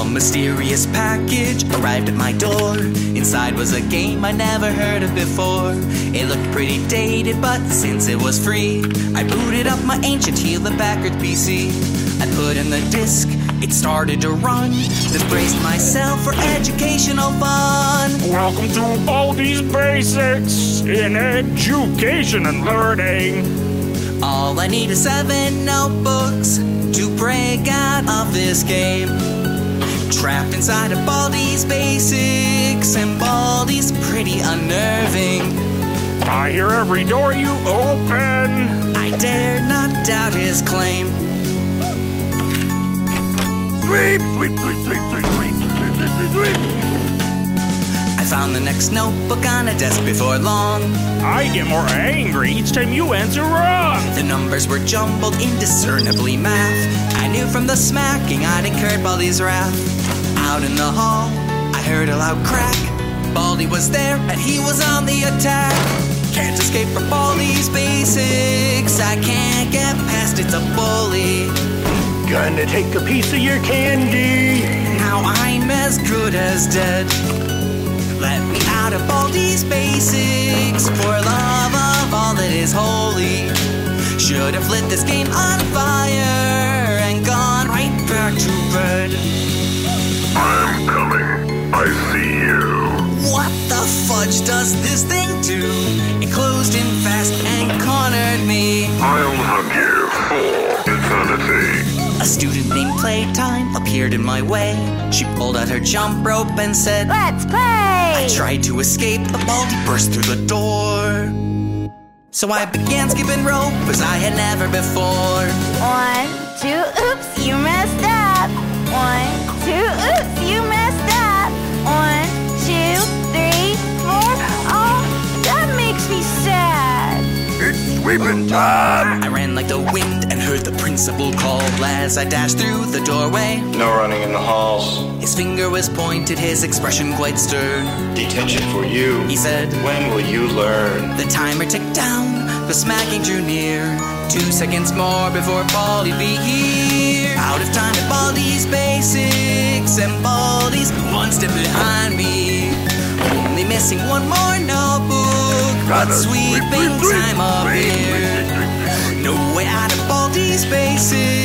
A mysterious package arrived at my door. Inside was a game I never heard of before. It looked pretty dated, but since it was free, I booted up my ancient Hewlett-Packard PC. I put in the disk, it started to run, then braced myself for educational fun. Welcome to Baldi's Basics in Education and Learning. All I need is 7 notebooks to break out of this game. Trapped inside of Baldi's Basics, and Baldi's pretty unnerving. I hear every door you open. I dare not doubt his claim. Sleep, sleep, sleep, sleep, sleep, sleep, sleep, sleep, sleep. I found the next notebook on a desk before long. I get more angry each time you answer wrong. The numbers were jumbled indiscernibly math. I knew from the smacking I'd incurred Baldi's wrath. Out in the hall, I heard a loud crack. Baldi was there and he was on the attack. Can't escape from Baldi's Basics. I can't get past, it's a bully. Gonna take a piece of your candy. Now I'm as good as dead. Let me out of Baldi's Basics, for love of all that is holy. Should have lit this game on fire and gone right back to bed. I'm coming. I see you. What the fudge does this thing do? It closed in fast and cornered me. I'll hug you for eternity. A student named Playtime appeared in my way. She pulled out her jump rope and said, "Let's play!" I tried to escape, but Baldi burst through the door. So I began skipping rope as I had never before. 1, 2, oops, you messed up. 1, 2, oops, you messed up. 1, 2, 3, 4. Oh, that makes me sad. It's sweeping time. I ran like the wind and heard the principal call as I dashed through the doorway. No running in the halls. His finger was pointed, his expression quite stern. Detention for you. He said, When will you learn? the timer ticked down, the smacking drew near. 2 seconds more before Baldi'd be here. Out of time at Baldi's Basics, and Baldi's one step behind me. Only missing one more notebook, but sweeping time up here. No way out of Baldi's Basics.